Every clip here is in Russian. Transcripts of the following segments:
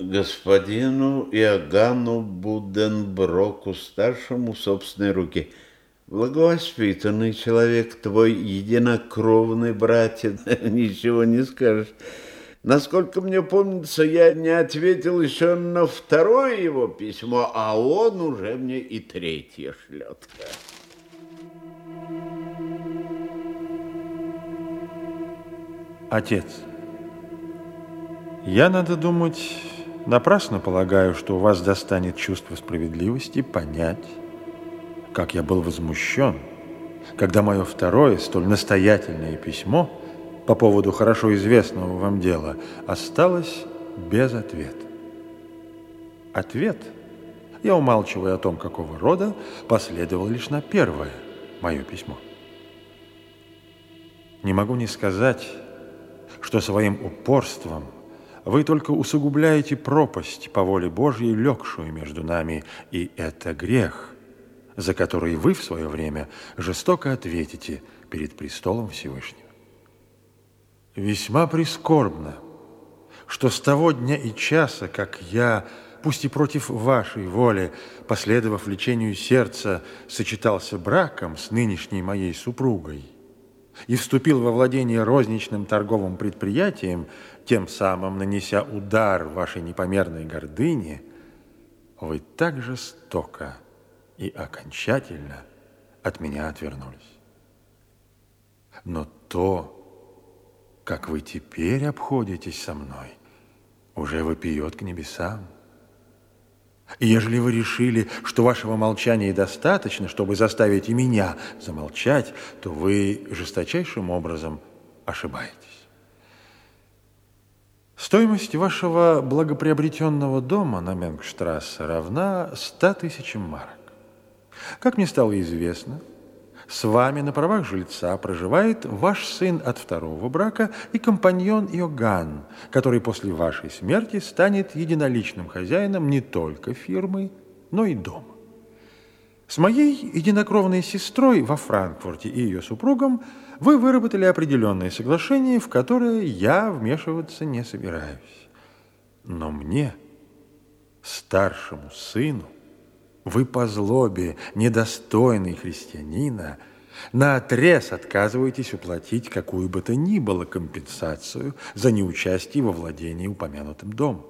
Господину Иоганну Буденброку, старшему в собственной руке. Благовоспитанный человек, твой единокровный братец, ничего не скажешь. Насколько мне помнится, я не ответил еще на второе его письмо, а он уже мне и третье шлет. Отец, я, надо думать, напрасно полагаю, что у вас достанет чувство справедливости понять, как я был возмущен, когда мое второе, столь настоятельное письмо по поводу хорошо известного вам дела осталось без ответа. Ответ, я умалчиваю о том, какого рода, последовал лишь на первое мое письмо. Не могу не сказать, что своим упорством вы только усугубляете пропасть по воле Божьей, легшую между нами, и это грех, за который вы в свое время жестоко ответите перед престолом Всевышнего. Весьма прискорбно, что с того дня и часа, как я, пусть и против вашей воли, последовав влечению сердца, сочетался браком с нынешней моей супругой и вступил во владение розничным торговым предприятием, тем самым нанеся удар вашей непомерной гордыне, вы так жестоко и окончательно от меня отвернулись. Но то, как вы теперь обходитесь со мной, уже вопиет к небесам. И ежели вы решили, что вашего молчания достаточно, чтобы заставить и меня замолчать, то вы жесточайшим образом ошибаетесь. Стоимость вашего благоприобретенного дома на Менгштрассе равна 100 000 марок. Как мне стало известно, с вами на правах жильца проживает ваш сын от второго брака и компаньон Иоганн, который после вашей смерти станет единоличным хозяином не только фирмы, но и дома. С моей единокровной сестрой во Франкфурте и ее супругом вы выработали определенное соглашение, в которое я вмешиваться не собираюсь. Но мне, старшему сыну, вы по злобе, недостойный христианина, наотрез отказываетесь уплатить какую бы то ни было компенсацию за неучастие во владении упомянутым домом.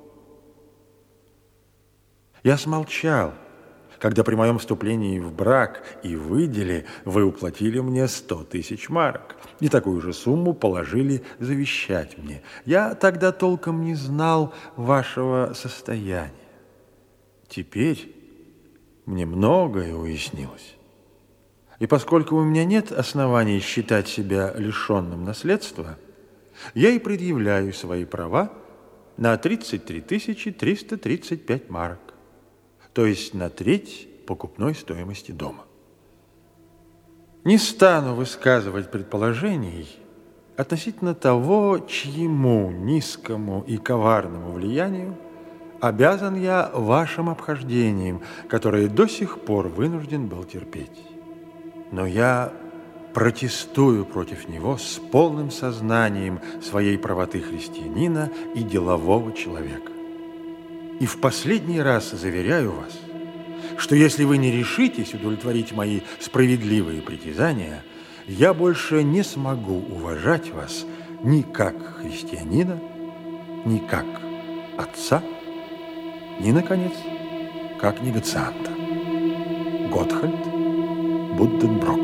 Я смолчал, когда при моем вступлении в брак и выделе вы уплатили мне 100 000 марок и такую же сумму положили завещать мне. Я тогда толком не знал вашего состояния. Теперь мне многое уяснилось. И поскольку у меня нет оснований считать себя лишенным наследства, я и предъявляю свои права на 33 335 марок, то есть на треть покупной стоимости дома. Не стану высказывать предположений относительно того, чьему низкому и коварному влиянию обязан я вашим обхождением, которое до сих пор вынужден был терпеть. Но я протестую против него с полным сознанием своей правоты христианина и делового человека. И в последний раз заверяю вас, что если вы не решитесь удовлетворить мои справедливые притязания, я больше не смогу уважать вас ни как христианина, ни как отца, ни, наконец, как негацианта. Готхальд Буденброк.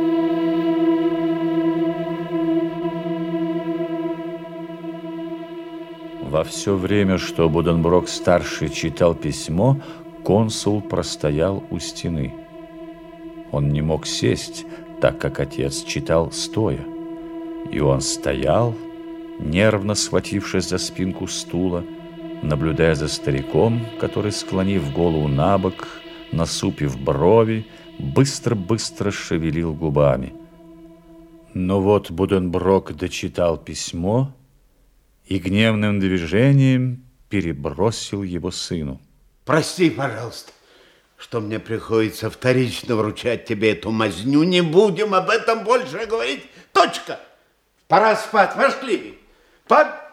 Во все время, что Буденброк-старший читал письмо, консул простоял у стены. Он не мог сесть, так как отец читал стоя. И он стоял, нервно схватившись за спинку стула, наблюдая за стариком, который, склонив голову набок, насупив брови, быстро-быстро шевелил губами. Но вот Буденброк дочитал письмо и гневным движением перебросил его сыну. Прости, пожалуйста, что мне приходится вторично вручать тебе эту мазню. Не будем об этом больше говорить. Точка. Пора спать. Пошли.